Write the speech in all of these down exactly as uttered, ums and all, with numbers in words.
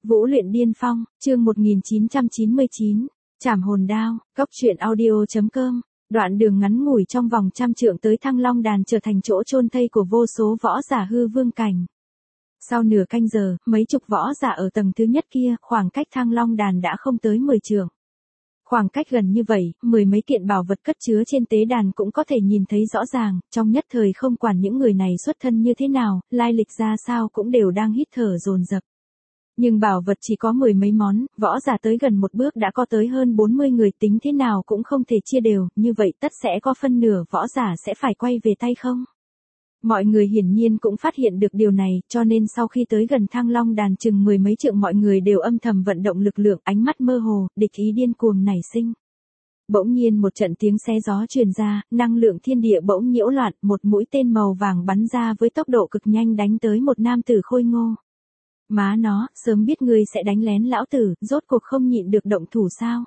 Vũ luyện điên phong, chương một nghìn chín trăm chín mươi chín, Trảm hồn đao, cốc truyện audio.com, đoạn đường ngắn ngủi trong vòng trăm trượng tới Thăng Long Đàn trở thành chỗ chôn thây của vô số võ giả hư vương cảnh. Sau nửa canh giờ, mấy chục võ giả ở tầng thứ nhất kia, khoảng cách Thăng Long Đàn đã không tới mười trượng. Khoảng cách gần như vậy, mười mấy kiện bảo vật cất chứa trên tế đàn cũng có thể nhìn thấy rõ ràng, trong nhất thời không quản những người này xuất thân như thế nào, lai lịch ra sao cũng đều đang hít thở dồn dập. Nhưng bảo vật chỉ có mười mấy món, võ giả tới gần một bước đã có tới hơn bốn mươi người, tính thế nào cũng không thể chia đều, như vậy tất sẽ có phân nửa võ giả sẽ phải quay về tay không? Mọi người hiển nhiên cũng phát hiện được điều này, cho nên sau khi tới gần Thăng Long Đàn chừng mười mấy trượng mọi người đều âm thầm vận động lực lượng, ánh mắt mơ hồ, địch ý điên cuồng nảy sinh. Bỗng nhiên một trận tiếng xé gió truyền ra, năng lượng thiên địa bỗng nhiễu loạn, một mũi tên màu vàng bắn ra với tốc độ cực nhanh đánh tới một nam tử khôi ngô. Má nó, sớm biết ngươi sẽ đánh lén lão tử, rốt cuộc không nhịn được động thủ sao?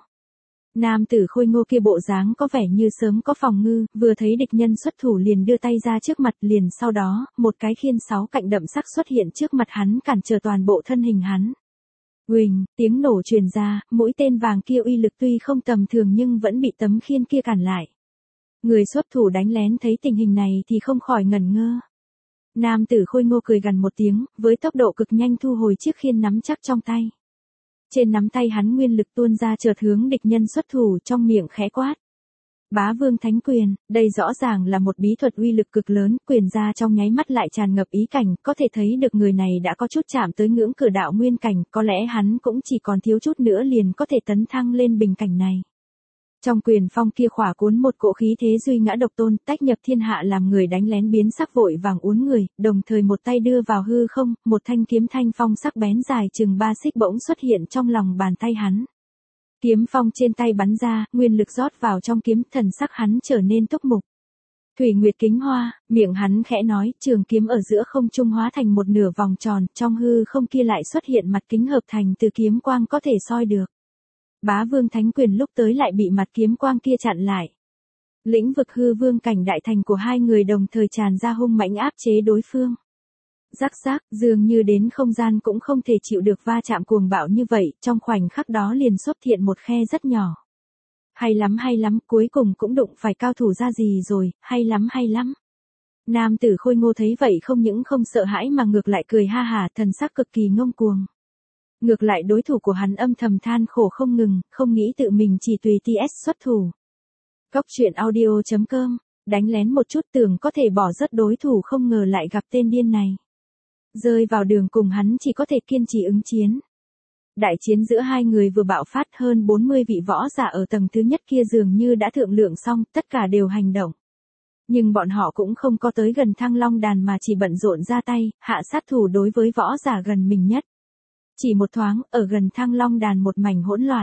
Nam tử khôi ngô kia bộ dáng có vẻ như sớm có phòng ngư, vừa thấy địch nhân xuất thủ liền đưa tay ra trước mặt, liền sau đó, một cái khiên sáu cạnh đậm sắc xuất hiện trước mặt hắn cản trở toàn bộ thân hình hắn. Uỳnh, tiếng nổ truyền ra, mũi tên vàng kia uy lực tuy không tầm thường nhưng vẫn bị tấm khiên kia cản lại. Người xuất thủ đánh lén thấy tình hình này thì không khỏi ngẩn ngơ. Nam tử khôi ngô cười gằn một tiếng, với tốc độ cực nhanh thu hồi chiếc khiên nắm chắc trong tay. Trên nắm tay hắn nguyên lực tuôn ra chợt hướng địch nhân xuất thủ, trong miệng khẽ quát. Bá vương thánh quyền, đây rõ ràng là một bí thuật uy lực cực lớn, quyền ra trong nháy mắt lại tràn ngập ý cảnh, có thể thấy được người này đã có chút chạm tới ngưỡng cửa đạo nguyên cảnh, có lẽ hắn cũng chỉ còn thiếu chút nữa liền có thể tấn thăng lên bình cảnh này. Trong quyền phong kia khỏa cuốn một cỗ khí thế duy ngã độc tôn, tách nhập thiên hạ làm người đánh lén biến sắc vội vàng uốn người, đồng thời một tay đưa vào hư không, một thanh kiếm thanh phong sắc bén dài chừng ba xích bỗng xuất hiện trong lòng bàn tay hắn. Kiếm phong trên tay bắn ra, nguyên lực rót vào trong kiếm, thần sắc hắn trở nên túc mục. Thủy Nguyệt kính hoa, miệng hắn khẽ nói, trường kiếm ở giữa không trung hóa thành một nửa vòng tròn, trong hư không kia lại xuất hiện mặt kính hợp thành từ kiếm quang có thể soi được. Bá vương thánh quyền lúc tới lại bị mặt kiếm quang kia chặn lại. Lĩnh vực hư vương cảnh đại thành của hai người đồng thời tràn ra hung mãnh áp chế đối phương. Rắc rác, dường như đến không gian cũng không thể chịu được va chạm cuồng bạo như vậy, trong khoảnh khắc đó liền xuất hiện một khe rất nhỏ. Hay lắm hay lắm, cuối cùng cũng đụng phải cao thủ ra gì rồi, hay lắm hay lắm. Nam tử khôi ngô thấy vậy không những không sợ hãi mà ngược lại cười ha hả, thần sắc cực kỳ ngông cuồng. Ngược lại đối thủ của hắn âm thầm than khổ không ngừng, không nghĩ tự mình chỉ tùy tê ét xuất thủ. Cốc truyện audio.com, đánh lén một chút tưởng có thể bỏ rớt đối thủ, không ngờ lại gặp tên điên này. Rơi vào đường cùng hắn chỉ có thể kiên trì ứng chiến. Đại chiến giữa hai người vừa bạo phát, hơn bốn mươi vị võ giả ở tầng thứ nhất kia dường như đã thượng lượng xong, tất cả đều hành động. Nhưng bọn họ cũng không có tới gần Thăng Long Đàn mà chỉ bận rộn ra tay, hạ sát thủ đối với võ giả gần mình nhất. Chỉ một thoáng, ở gần Thăng Long Đàn một mảnh hỗn loạn.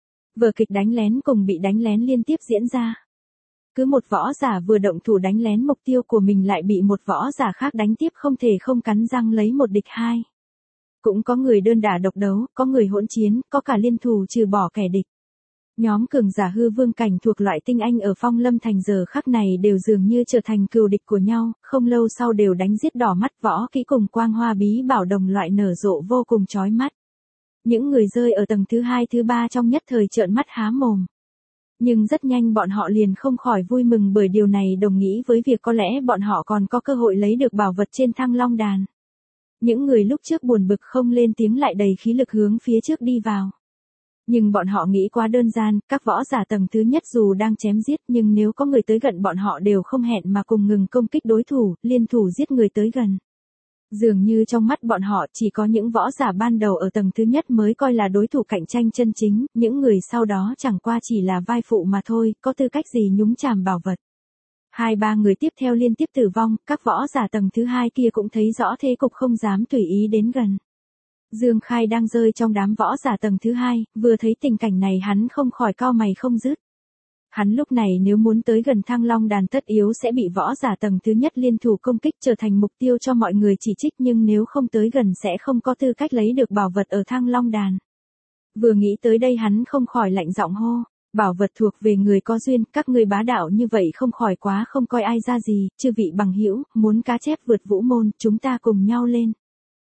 Vở kịch đánh lén cùng bị đánh lén liên tiếp diễn ra. Cứ một võ giả vừa động thủ đánh lén mục tiêu của mình lại bị một võ giả khác đánh tiếp, không thể không cắn răng lấy một địch hai. Cũng có người đơn đả độc đấu, có người hỗn chiến, có cả liên thủ trừ bỏ kẻ địch. Nhóm cường giả hư vương cảnh thuộc loại tinh anh ở Phong Lâm Thành giờ khắc này đều dường như trở thành cừu địch của nhau, không lâu sau đều đánh giết đỏ mắt, võ kỹ cùng quang hoa bí bảo đồng loại nở rộ vô cùng chói mắt. Những người rơi ở tầng thứ hai thứ ba trong nhất thời trợn mắt há mồm. Nhưng rất nhanh bọn họ liền không khỏi vui mừng, bởi điều này đồng nghĩa với việc có lẽ bọn họ còn có cơ hội lấy được bảo vật trên Thăng Long Đàn. Những người lúc trước buồn bực không lên tiếng lại đầy khí lực hướng phía trước đi vào. Nhưng bọn họ nghĩ quá đơn giản, các võ giả tầng thứ nhất dù đang chém giết nhưng nếu có người tới gần bọn họ đều không hẹn mà cùng ngừng công kích đối thủ, liên thủ giết người tới gần. Dường như trong mắt bọn họ chỉ có những võ giả ban đầu ở tầng thứ nhất mới coi là đối thủ cạnh tranh chân chính, những người sau đó chẳng qua chỉ là vai phụ mà thôi, có tư cách gì nhúng chàm bảo vật. Hai ba người tiếp theo liên tiếp tử vong, các võ giả tầng thứ hai kia cũng thấy rõ thế cục không dám tùy ý đến gần. Dương Khai đang rơi trong đám võ giả tầng thứ hai, vừa thấy tình cảnh này hắn không khỏi cau mày không dứt. Hắn lúc này nếu muốn tới gần Thăng Long Đàn tất yếu sẽ bị võ giả tầng thứ nhất liên thủ công kích, trở thành mục tiêu cho mọi người chỉ trích, nhưng nếu không tới gần sẽ không có tư cách lấy được bảo vật ở Thăng Long Đàn. Vừa nghĩ tới đây hắn không khỏi lạnh giọng hô, bảo vật thuộc về người có duyên, các ngươi bá đạo như vậy không khỏi quá không coi ai ra gì, chư vị bằng hữu, muốn cá chép vượt vũ môn, chúng ta cùng nhau lên.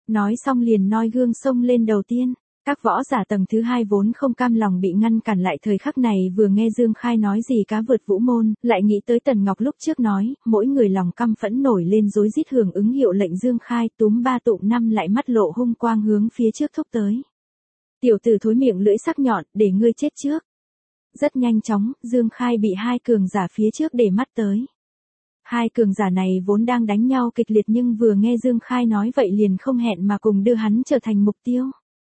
Nói xong liền noi gương xông lên đầu tiên. Các võ giả tầng thứ hai vốn không cam lòng bị ngăn cản lại thời khắc này vừa nghe Dương Khai nói gì cá vượt vũ môn, lại nghĩ tới Tần Ngọc lúc trước nói, mỗi người lòng căm phẫn nổi lên rối rít hưởng ứng hiệu lệnh Dương Khai túm ba tụm năm lại mắt lộ hung quang hướng phía trước thúc tới. Tiểu tử thối miệng lưỡi sắc nhọn, để ngươi chết trước. Rất nhanh chóng, Dương Khai bị hai cường giả phía trước để mắt tới. Hai cường giả này vốn đang đánh nhau kịch liệt nhưng vừa nghe Dương Khai nói vậy liền không hẹn mà cùng đưa hắn trở thành mục tiêu.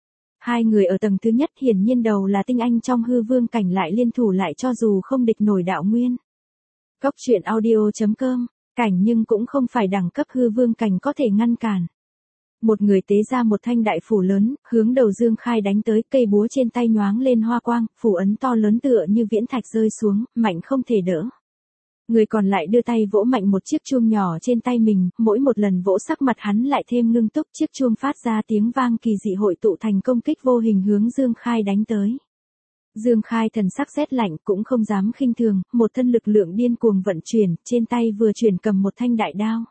Hai người ở tầng thứ nhất hiển nhiên đầu là tinh anh trong hư vương cảnh lại liên thủ lại cho dù không địch nổi đạo nguyên. Cốc truyện audio chấm com, cảnh nhưng cũng không phải đẳng cấp hư vương cảnh có thể ngăn cản. Một người tế ra một thanh đại phủ lớn, hướng đầu Dương Khai đánh tới, cây búa trên tay nhoáng lên hoa quang, phủ ấn to lớn tựa như viễn thạch rơi xuống, mạnh không thể đỡ. Người còn lại đưa tay vỗ mạnh một chiếc chuông nhỏ trên tay mình, mỗi một lần vỗ sắc mặt hắn lại thêm ngưng túc, chiếc chuông phát ra tiếng vang kỳ dị hội tụ thành công kích vô hình hướng Dương Khai đánh tới. Dương Khai thần sắc rét lạnh cũng không dám khinh thường, một thân lực lượng điên cuồng vận chuyển, trên tay vừa chuyển cầm một thanh đại đao.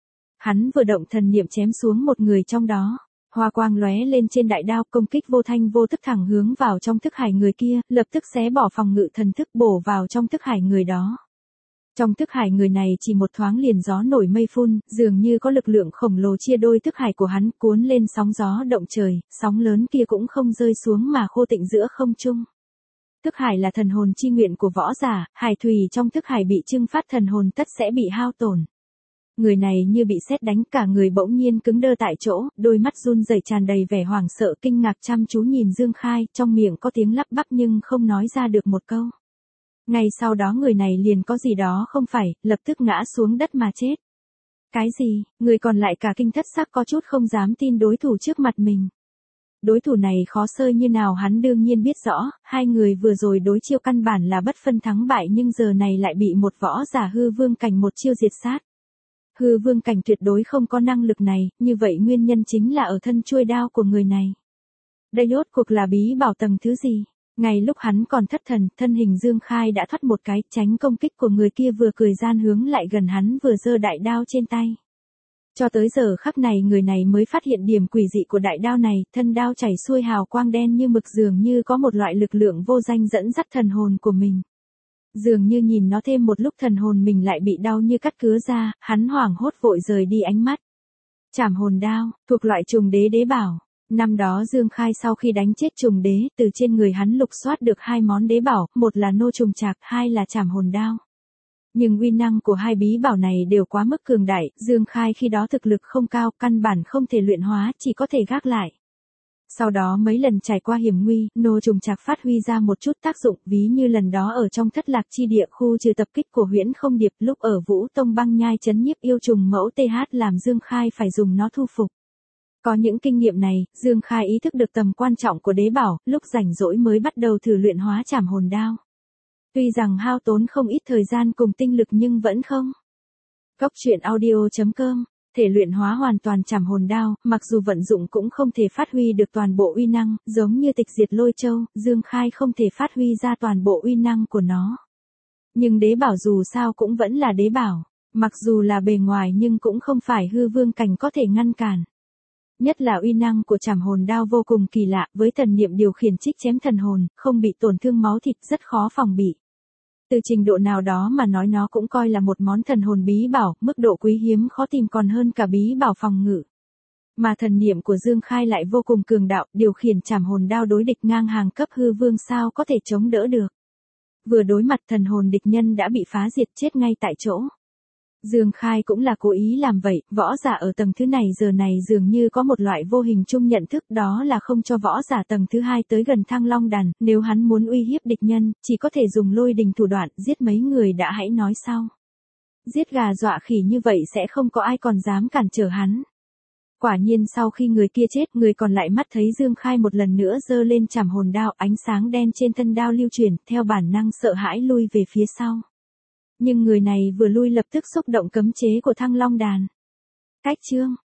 Hắn vừa động thần niệm chém xuống một người trong đó. Hoa quang lóe lên trên đại đao, công kích vô thanh vô tức thẳng hướng vào trong thức hải người kia, lập tức xé bỏ phòng ngự thần thức bổ vào trong thức hải người đó. Trong thức hải người này chỉ một thoáng liền gió nổi mây phun, dường như có lực lượng khổng lồ chia đôi thức hải của hắn cuốn lên sóng gió động trời, sóng lớn kia cũng không rơi xuống mà khô tịnh giữa không trung. Thức hải là thần hồn chi nguyện của võ giả, hải thủy trong thức hải bị trưng phát thần hồn tất sẽ bị hao tổn. Người này như bị sét đánh cả người bỗng nhiên cứng đơ tại chỗ, đôi mắt run rẩy tràn đầy vẻ hoảng sợ kinh ngạc chăm chú nhìn Dương Khai, trong miệng có tiếng lắp bắp nhưng không nói ra được một câu. Ngay sau đó người này liền có gì đó không phải, lập tức ngã xuống đất mà chết. Cái gì, người còn lại cả kinh thất sắc có chút không dám tin đối thủ trước mặt mình. Đối thủ này khó sơi như nào hắn đương nhiên biết rõ, hai người vừa rồi đối chiêu căn bản là bất phân thắng bại nhưng giờ này lại bị một võ giả hư vương cảnh một chiêu diệt sát. Hư vương cảnh tuyệt đối không có năng lực này, như vậy nguyên nhân chính là ở thân chuôi đao của người này. Đây rốt cuộc là bí bảo tầng thứ gì? Ngay lúc hắn còn thất thần, thân hình Dương Khai đã thoát một cái, tránh công kích của người kia vừa cười gian hướng lại gần hắn vừa giơ đại đao trên tay. Cho tới giờ khắc này người này mới phát hiện điểm quỷ dị của đại đao này, thân đao chảy xuôi hào quang đen như mực dường như có một loại lực lượng vô danh dẫn dắt thần hồn của mình. Dường như nhìn nó thêm một lúc thần hồn mình lại bị đau như cắt cứa ra, hắn hoảng hốt vội rời đi ánh mắt. Trảm hồn đao, thuộc loại trùng đế đế bảo. Năm đó Dương Khai sau khi đánh chết trùng đế, từ trên người hắn lục soát được hai món đế bảo, một là nô trùng trạc, hai là trảm hồn đao. Nhưng uy năng của hai bí bảo này đều quá mức cường đại, Dương Khai khi đó thực lực không cao, căn bản không thể luyện hóa, chỉ có thể gác lại. Sau đó mấy lần trải qua hiểm nguy, nô trùng trạc phát huy ra một chút tác dụng, ví như lần đó ở trong thất lạc chi địa khu trừ tập kích của Huyễn Không Điệp, lúc ở Vũ Tông băng nhai trấn nhiếp yêu trùng mẫu tê hát làm Dương Khai phải dùng nó thu phục. Có những kinh nghiệm này, Dương Khai ý thức được tầm quan trọng của đế bảo, lúc rảnh rỗi mới bắt đầu thử luyện hóa trảm hồn đao. Tuy rằng hao tốn không ít thời gian cùng tinh lực nhưng vẫn không. Cốc truyện audio chấm com, thể luyện hóa hoàn toàn trảm hồn đao, mặc dù vận dụng cũng không thể phát huy được toàn bộ uy năng, giống như tịch diệt lôi châu, Dương Khai không thể phát huy ra toàn bộ uy năng của nó. Nhưng đế bảo dù sao cũng vẫn là đế bảo, mặc dù là bề ngoài nhưng cũng không phải hư vương cảnh có thể ngăn cản. Nhất là uy năng của trảm hồn đao vô cùng kỳ lạ, với thần niệm điều khiển trích chém thần hồn, không bị tổn thương máu thịt rất khó phòng bị. Từ trình độ nào đó mà nói nó cũng coi là một món thần hồn bí bảo, mức độ quý hiếm khó tìm còn hơn cả bí bảo phòng ngự. Mà thần niệm của Dương Khai lại vô cùng cường đạo, điều khiển trảm hồn đao đối địch ngang hàng cấp hư vương sao có thể chống đỡ được. Vừa đối mặt thần hồn địch nhân đã bị phá diệt chết ngay tại chỗ. Dương Khai cũng là cố ý làm vậy, võ giả ở tầng thứ này giờ này dường như có một loại vô hình chung nhận thức đó là không cho võ giả tầng thứ hai tới gần Thăng Long Đàn, nếu hắn muốn uy hiếp địch nhân, chỉ có thể dùng lôi đình thủ đoạn, giết mấy người đã hãy nói sau. Giết gà dọa khỉ như vậy sẽ không có ai còn dám cản trở hắn. Quả nhiên sau khi người kia chết, người còn lại mắt thấy Dương Khai một lần nữa giơ lên trảm hồn đao, ánh sáng đen trên thân đao lưu chuyển, theo bản năng sợ hãi lui về phía sau. Nhưng người này vừa lui lập tức xúc động cấm chế của Thăng Long Đàn. Cách chương